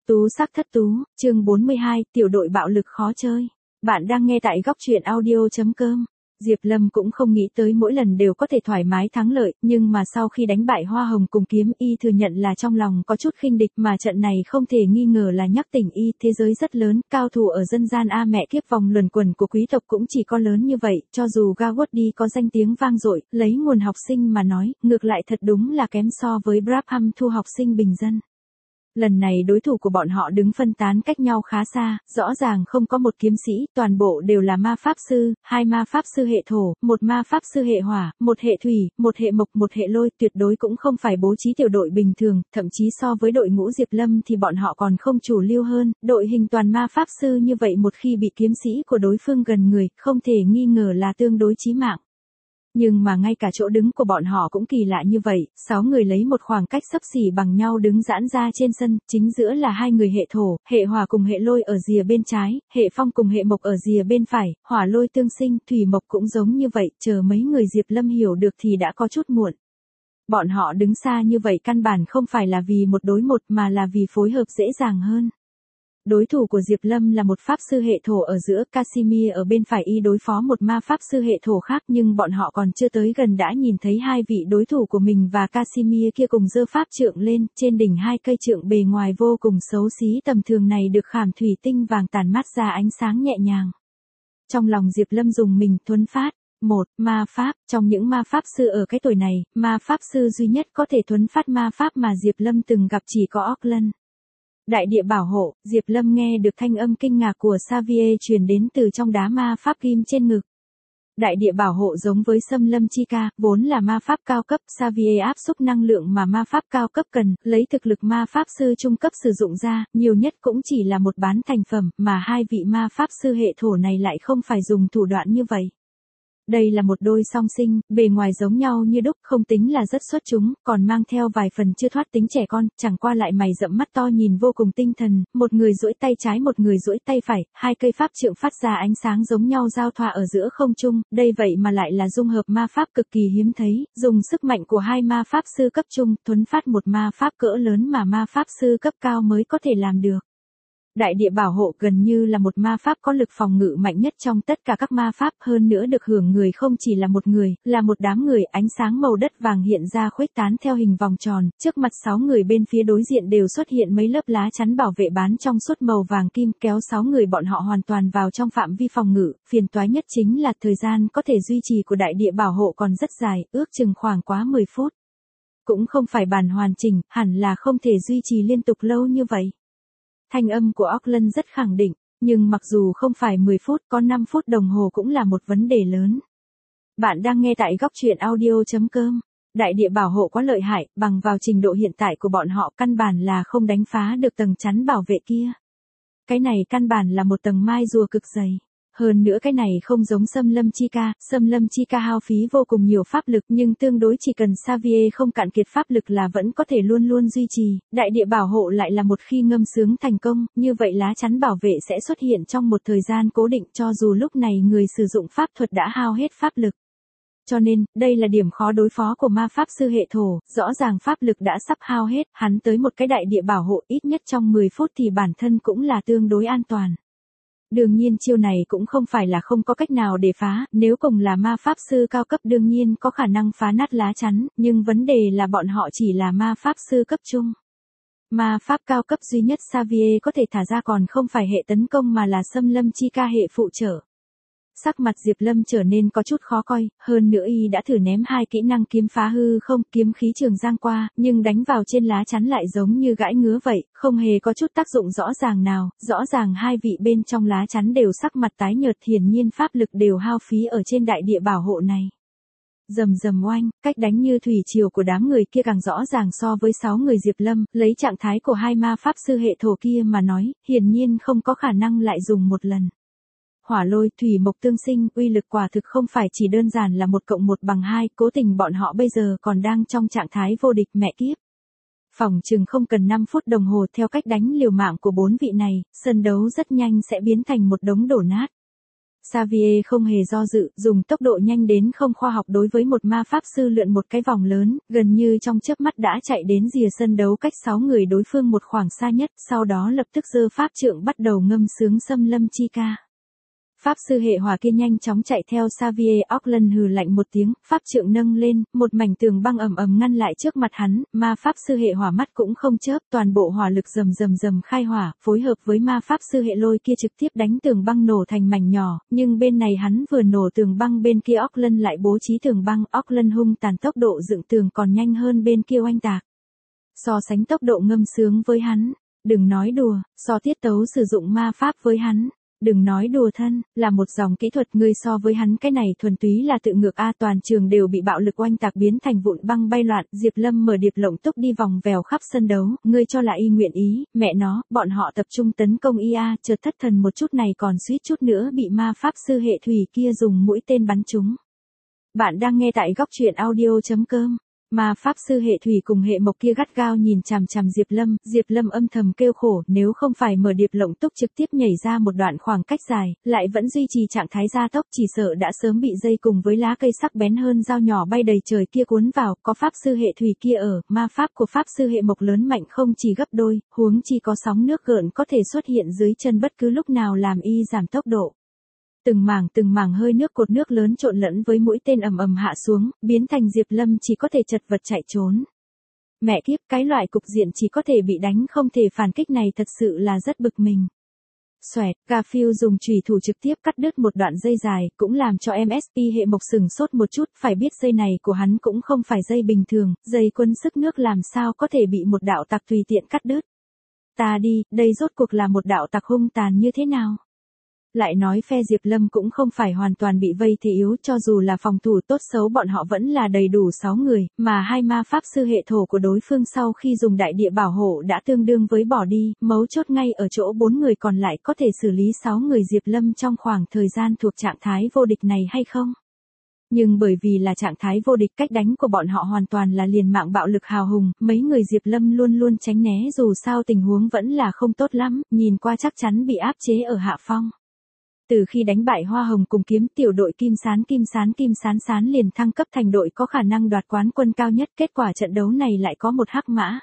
Tú sắc thất tú, chương 42, tiểu đội bạo lực khó chơi. Bạn đang nghe tại góc truyện audio.com. Diệp Lâm cũng không nghĩ tới mỗi lần đều có thể thoải mái thắng lợi, nhưng mà sau khi đánh bại Hoa Hồng cùng Kiếm Y thừa nhận là trong lòng có chút khinh địch, mà trận này không thể nghi ngờ là nhắc tỉnh y, thế giới rất lớn, cao thủ ở dân gian a mẹ kiếp vòng luẩn quẩn của quý tộc cũng chỉ có lớn như vậy, cho dù Gawatt có danh tiếng vang dội, lấy nguồn học sinh mà nói, ngược lại thật đúng là kém so với Brabham thu học sinh bình dân. Lần này đối thủ của bọn họ đứng phân tán cách nhau khá xa, rõ ràng không có một kiếm sĩ, toàn bộ đều là ma pháp sư, hai ma pháp sư hệ thổ, một ma pháp sư hệ hỏa, một hệ thủy, một hệ mộc, một hệ lôi, tuyệt đối cũng không phải bố trí tiểu đội bình thường, thậm chí so với đội ngũ Diệp Lâm thì bọn họ còn không chủ lưu hơn, đội hình toàn ma pháp sư như vậy một khi bị kiếm sĩ của đối phương gần người, không thể nghi ngờ là tương đối chí mạng. Nhưng mà ngay cả chỗ đứng của bọn họ cũng kỳ lạ như vậy, 6 người lấy một khoảng cách xấp xỉ bằng nhau đứng giãn ra trên sân, chính giữa là hai người hệ thổ, hệ hỏa cùng hệ lôi ở rìa bên trái, hệ phong cùng hệ mộc ở rìa bên phải, hỏa lôi tương sinh, thủy mộc cũng giống như vậy, chờ mấy người Diệp Lâm hiểu được thì đã có chút muộn. Bọn họ đứng xa như vậy căn bản không phải là vì một đối một mà là vì phối hợp dễ dàng hơn. Đối thủ của Diệp Lâm là một pháp sư hệ thổ ở giữa, Casimir ở bên phải y đối phó một ma pháp sư hệ thổ khác, nhưng bọn họ còn chưa tới gần đã nhìn thấy hai vị đối thủ của mình và Casimir kia cùng giơ pháp trượng lên, trên đỉnh hai cây trượng bề ngoài vô cùng xấu xí tầm thường này được khảm thủy tinh vàng tản mát ra ánh sáng nhẹ nhàng. Trong lòng Diệp Lâm dùng mình thuấn phát. Một, ma pháp, trong những ma pháp sư ở cái tuổi này, ma pháp sư duy nhất có thể thuấn phát ma pháp mà Diệp Lâm từng gặp chỉ có Auckland. Đại địa bảo hộ, Diệp Lâm nghe được thanh âm kinh ngạc của Xavier truyền đến từ trong đá ma pháp kim trên ngực. Đại địa bảo hộ giống với xâm lâm chi ca, vốn là ma pháp cao cấp, Xavier áp xúc năng lượng mà ma pháp cao cấp cần, lấy thực lực ma pháp sư trung cấp sử dụng ra, nhiều nhất cũng chỉ là một bán thành phẩm, mà hai vị ma pháp sư hệ thổ này lại không phải dùng thủ đoạn như vậy. Đây là một đôi song sinh, bề ngoài giống nhau như đúc, không tính là rất xuất chúng, còn mang theo vài phần chưa thoát tính trẻ con, chẳng qua lại mày rậm mắt to nhìn vô cùng tinh thần, một người duỗi tay trái một người duỗi tay phải, hai cây pháp trượng phát ra ánh sáng giống nhau giao thoa ở giữa không trung, đây vậy mà lại là dung hợp ma pháp cực kỳ hiếm thấy, dùng sức mạnh của hai ma pháp sư cấp trung, thuấn phát một ma pháp cỡ lớn mà ma pháp sư cấp cao mới có thể làm được. Đại địa bảo hộ gần như là một ma pháp có lực phòng ngự mạnh nhất trong tất cả các ma pháp, hơn nữa được hưởng người không chỉ là một người, là một đám người, ánh sáng màu đất vàng hiện ra khuếch tán theo hình vòng tròn, trước mặt 6 người bên phía đối diện đều xuất hiện mấy lớp lá chắn bảo vệ bán trong suốt màu vàng kim, kéo 6 người bọn họ hoàn toàn vào trong phạm vi phòng ngự, phiền toái nhất chính là thời gian có thể duy trì của đại địa bảo hộ còn rất dài, ước chừng khoảng quá 10 phút. Cũng không phải bản hoàn chỉnh, hẳn là không thể duy trì liên tục lâu như vậy. Thanh âm của Auckland rất khẳng định, nhưng mặc dù không phải 10 phút, có 5 phút đồng hồ cũng là một vấn đề lớn. Bạn đang nghe tại góc truyện audio.com. Đại địa bảo hộ quá lợi hại, bằng vào trình độ hiện tại của bọn họ căn bản là không đánh phá được tầng chắn bảo vệ kia. Cái này căn bản là một tầng mai rùa cực dày. Hơn nữa cái này không giống xâm lâm chi ca hao phí vô cùng nhiều pháp lực nhưng tương đối chỉ cần Xavier không cạn kiệt pháp lực là vẫn có thể luôn luôn duy trì, đại địa bảo hộ lại là một khi ngâm sướng thành công, như vậy lá chắn bảo vệ sẽ xuất hiện trong một thời gian cố định cho dù lúc này người sử dụng pháp thuật đã hao hết pháp lực. Cho nên, đây là điểm khó đối phó của ma pháp sư hệ thổ, rõ ràng pháp lực đã sắp hao hết, hắn tới một cái đại địa bảo hộ ít nhất trong 10 phút thì bản thân cũng là tương đối an toàn. Đương nhiên chiêu này cũng không phải là không có cách nào để phá, nếu cùng là ma pháp sư cao cấp đương nhiên có khả năng phá nát lá chắn, nhưng vấn đề là bọn họ chỉ là ma pháp sư cấp trung. Ma pháp cao cấp duy nhất Xavier có thể thả ra còn không phải hệ tấn công mà là xâm lâm chi ca hệ phụ trợ. Sắc mặt Diệp Lâm trở nên có chút khó coi, hơn nữa y đã thử ném hai kỹ năng kiếm phá hư không, kiếm khí trường giang qua, nhưng đánh vào trên lá chắn lại giống như gãi ngứa vậy, không hề có chút tác dụng rõ ràng nào, rõ ràng hai vị bên trong lá chắn đều sắc mặt tái nhợt, hiển nhiên pháp lực đều hao phí ở trên đại địa bảo hộ này. Rầm rầm oanh, cách đánh như thủy triều của đám người kia càng rõ ràng so với 6 người Diệp Lâm, lấy trạng thái của hai ma pháp sư hệ thổ kia mà nói, hiển nhiên không có khả năng lại dùng một lần. Hỏa lôi, thủy mộc tương sinh, uy lực quả thực không phải chỉ đơn giản là 1 + 1 = 2, cố tình bọn họ bây giờ còn đang trong trạng thái vô địch mẹ kiếp. Phòng chừng không cần 5 phút đồng hồ theo cách đánh liều mạng của 4 vị này, sân đấu rất nhanh sẽ biến thành một đống đổ nát. Xavier không hề do dự, dùng tốc độ nhanh đến không khoa học đối với một ma pháp sư lượn một cái vòng lớn, gần như trong chớp mắt đã chạy đến rìa sân đấu cách 6 người đối phương một khoảng xa nhất, sau đó lập tức giơ pháp trượng bắt đầu ngâm sướng xâm lâm chi ca. Pháp sư hệ hỏa kia nhanh chóng chạy theo Xavier. Auckland hừ lạnh một tiếng, pháp trượng nâng lên, một mảnh tường băng ầm ầm ngăn lại trước mặt hắn, ma pháp sư hệ hỏa mắt cũng không chớp, toàn bộ hỏa lực rầm khai hỏa, phối hợp với ma pháp sư hệ lôi kia trực tiếp đánh tường băng nổ thành mảnh nhỏ, nhưng bên này hắn vừa nổ tường băng bên kia Auckland lại bố trí tường băng, Auckland hung tàn tốc độ dựng tường còn nhanh hơn bên kia oanh tạc. So sánh tốc độ ngâm sướng với hắn, đừng nói đùa, so tiết tấu sử dụng ma pháp với hắn. Đừng nói đùa thân, là một dòng kỹ thuật ngươi so với hắn cái này thuần túy là tự ngược a, toàn trường đều bị bạo lực oanh tạc biến thành vụn băng bay loạn, Diệp Lâm mở điệp lộng túc đi vòng vèo khắp sân đấu, ngươi cho là y nguyện ý, mẹ nó, bọn họ tập trung tấn công y a, chợt thất thần một chút này còn suýt chút nữa bị ma pháp sư hệ thủy kia dùng mũi tên bắn trúng. Bạn đang nghe tại góc truyện audio.com. Ma pháp sư hệ thủy cùng hệ mộc kia gắt gao nhìn chằm chằm Diệp Lâm âm thầm kêu khổ, nếu không phải mở điệp lộng túc trực tiếp nhảy ra một đoạn khoảng cách dài, lại vẫn duy trì trạng thái gia tốc, chỉ sợ đã sớm bị dây cùng với lá cây sắc bén hơn dao nhỏ bay đầy trời kia cuốn vào, có pháp sư hệ thủy kia ở, ma pháp của pháp sư hệ mộc lớn mạnh không chỉ gấp đôi, huống chi có sóng nước gợn có thể xuất hiện dưới chân bất cứ lúc nào làm y giảm tốc độ. Từng mảng hơi nước cột nước lớn trộn lẫn với mũi tên ầm ầm hạ xuống, biến thành Diệp Lâm chỉ có thể chật vật chạy trốn. Mẹ kiếp, cái loại cục diện chỉ có thể bị đánh không thể phản kích này thật sự là rất bực mình. Xoẹt, Garfield dùng chùy thủ trực tiếp cắt đứt một đoạn dây dài, cũng làm cho MSP hệ mộc sừng sốt một chút, phải biết dây này của hắn cũng không phải dây bình thường, dây quân sức nước làm sao có thể bị một đạo tặc tùy tiện cắt đứt. Ta đi, đây rốt cuộc là một đạo tặc hung tàn như thế nào? Lại nói phe Diệp Lâm cũng không phải hoàn toàn bị vây thế yếu, cho dù là phòng thủ tốt xấu bọn họ vẫn là đầy đủ 6 người, mà hai ma pháp sư hệ thổ của đối phương sau khi dùng đại địa bảo hộ đã tương đương với bỏ đi, mấu chốt ngay ở chỗ 4 người còn lại có thể xử lý 6 người Diệp Lâm trong khoảng thời gian thuộc trạng thái vô địch này hay không. Nhưng bởi vì là trạng thái vô địch, cách đánh của bọn họ hoàn toàn là liều mạng bạo lực hào hùng, mấy người Diệp Lâm luôn luôn tránh né dù sao tình huống vẫn là không tốt lắm, nhìn qua chắc chắn bị áp chế ở hạ phong. Từ khi đánh bại Hoa Hồng cùng kiếm tiểu đội Kim Sán liền thăng cấp thành đội có khả năng đoạt quán quân cao nhất, kết quả trận đấu này lại có một hắc mã.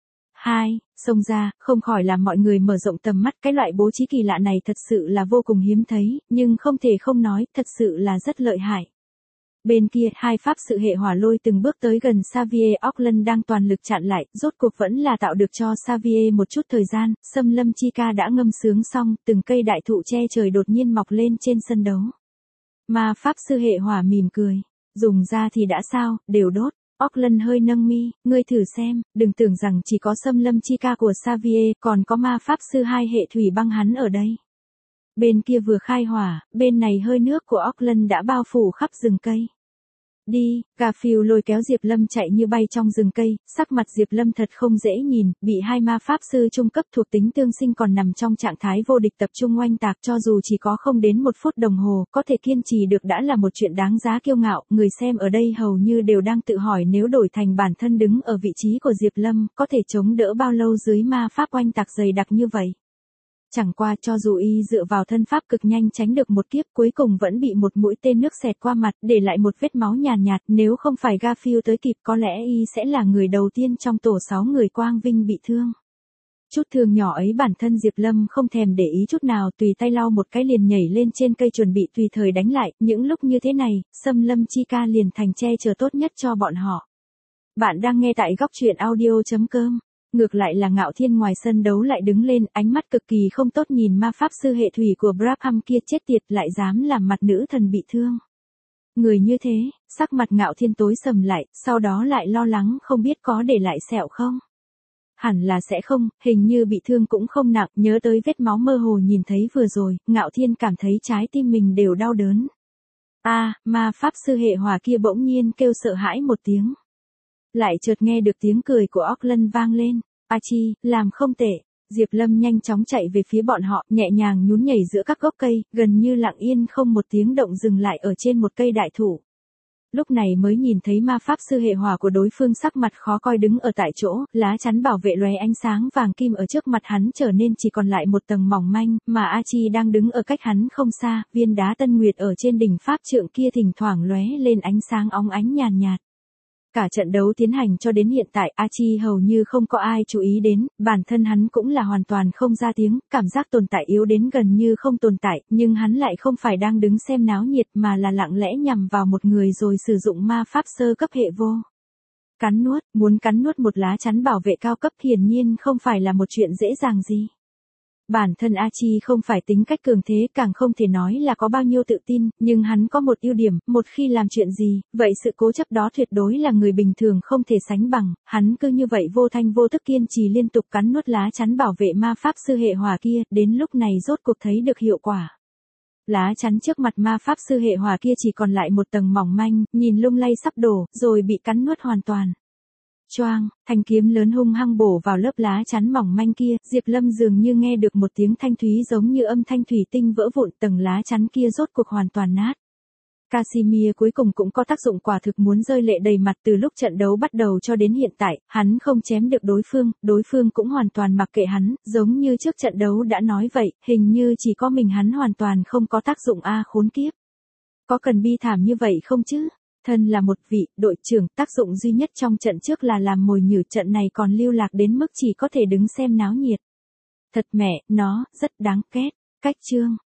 2, xông ra, không khỏi làm mọi người mở rộng tầm mắt, cái loại bố trí kỳ lạ này thật sự là vô cùng hiếm thấy, nhưng không thể không nói, thật sự là rất lợi hại. Bên kia, hai pháp sự hệ hỏa lôi từng bước tới gần Xavier. Auckland đang toàn lực chặn lại, rốt cuộc vẫn là tạo được cho Xavier một chút thời gian, xâm lâm chi ca đã ngâm sướng xong, từng cây đại thụ che trời đột nhiên mọc lên trên sân đấu. Ma pháp sư hệ hỏa mỉm cười, dùng ra thì đã sao, đều đốt. Auckland hơi nâng mi, ngươi thử xem, đừng tưởng rằng chỉ có xâm lâm chi ca của Xavier, còn có ma pháp sư hai hệ thủy băng hắn ở đây. Bên kia vừa khai hỏa, bên này hơi nước của Auckland đã bao phủ khắp rừng cây. Đi, Garfield lôi kéo Diệp Lâm chạy như bay trong rừng cây, sắc mặt Diệp Lâm thật không dễ nhìn, bị hai ma pháp sư trung cấp thuộc tính tương sinh còn nằm trong trạng thái vô địch tập trung oanh tạc, cho dù chỉ có không đến 1 phút đồng hồ, có thể kiên trì được đã là một chuyện đáng giá kiêu ngạo, người xem ở đây hầu như đều đang tự hỏi nếu đổi thành bản thân đứng ở vị trí của Diệp Lâm, có thể chống đỡ bao lâu dưới ma pháp oanh tạc dày đặc như vậy. Chẳng qua cho dù y dựa vào thân pháp cực nhanh tránh được một kiếp, cuối cùng vẫn bị một mũi tên nước xẹt qua mặt, để lại một vết máu nhàn nhạt, nếu không phải Garfield tới kịp có lẽ y sẽ là người đầu tiên trong tổ 6 người quang vinh bị thương. Chút thương nhỏ ấy bản thân Diệp Lâm không thèm để ý chút nào, tùy tay lau một cái liền nhảy lên trên cây chuẩn bị tùy thời đánh lại, những lúc như thế này, xâm lâm chi ca liền thành che chở tốt nhất cho bọn họ. Bạn đang nghe tại góc truyện audio.com. Ngược lại là Ngạo Thiên ngoài sân đấu lại đứng lên, ánh mắt cực kỳ không tốt nhìn ma pháp sư hệ thủy của Brabham kia, chết tiệt, lại dám làm mặt nữ thần bị thương. Người như thế, sắc mặt Ngạo Thiên tối sầm lại, sau đó lại lo lắng không biết có để lại sẹo không. Hẳn là sẽ không, hình như bị thương cũng không nặng, nhớ tới vết máu mơ hồ nhìn thấy vừa rồi, Ngạo Thiên cảm thấy trái tim mình đều đau đớn. Ma pháp sư hệ hỏa kia bỗng nhiên kêu sợ hãi một tiếng. Lại chợt nghe được tiếng cười của Auckland vang lên. Chi, làm không tệ. Diệp Lâm nhanh chóng chạy về phía bọn họ, nhẹ nhàng nhún nhảy giữa các gốc cây, gần như lặng yên không một tiếng động dừng lại ở trên một cây đại thụ. Lúc này mới nhìn thấy ma pháp sư hệ hỏa của đối phương sắc mặt khó coi đứng ở tại chỗ, lá chắn bảo vệ lóe ánh sáng vàng kim ở trước mặt hắn trở nên chỉ còn lại một tầng mỏng manh, mà A Chi đang đứng ở cách hắn không xa, viên đá tân nguyệt ở trên đỉnh pháp trượng kia thỉnh thoảng lóe lên ánh sáng óng ánh nhàn nhạt. Cả trận đấu tiến hành cho đến hiện tại A Chi hầu như không có ai chú ý đến, bản thân hắn cũng là hoàn toàn không ra tiếng, cảm giác tồn tại yếu đến gần như không tồn tại, nhưng hắn lại không phải đang đứng xem náo nhiệt mà là lặng lẽ nhằm vào một người rồi sử dụng ma pháp sơ cấp hệ vô. Cắn nuốt, muốn cắn nuốt một lá chắn bảo vệ cao cấp hiển nhiên không phải là một chuyện dễ dàng gì. Bản thân A Chi không phải tính cách cường thế, càng không thể nói là có bao nhiêu tự tin, nhưng hắn có một ưu điểm, một khi làm chuyện gì, vậy sự cố chấp đó tuyệt đối là người bình thường không thể sánh bằng, hắn cứ như vậy vô thanh vô tức kiên trì liên tục cắn nuốt lá chắn bảo vệ ma pháp sư hệ hỏa kia, đến lúc này rốt cuộc thấy được hiệu quả. Lá chắn trước mặt ma pháp sư hệ hỏa kia chỉ còn lại một tầng mỏng manh, nhìn lung lay sắp đổ, rồi bị cắn nuốt hoàn toàn. Choang, thanh kiếm lớn hung hăng bổ vào lớp lá chắn mỏng manh kia, Diệp Lâm dường như nghe được một tiếng thanh thúy giống như âm thanh thủy tinh vỡ vụn, tầng lá chắn kia rốt cuộc hoàn toàn nát. Casimir cuối cùng cũng có tác dụng, quả thực muốn rơi lệ đầy mặt. Từ lúc trận đấu bắt đầu cho đến hiện tại, hắn không chém được đối phương cũng hoàn toàn mặc kệ hắn, giống như trước trận đấu đã nói vậy, hình như chỉ có mình hắn hoàn toàn không có tác dụng a khốn kiếp. Có cần bi thảm như vậy không chứ? Thân là một vị đội trưởng, tác dụng duy nhất trong trận trước là làm mồi nhử, trận này còn lưu lạc đến mức chỉ có thể đứng xem náo nhiệt. Thật mẹ, nó, rất đáng ghét. Cách chương.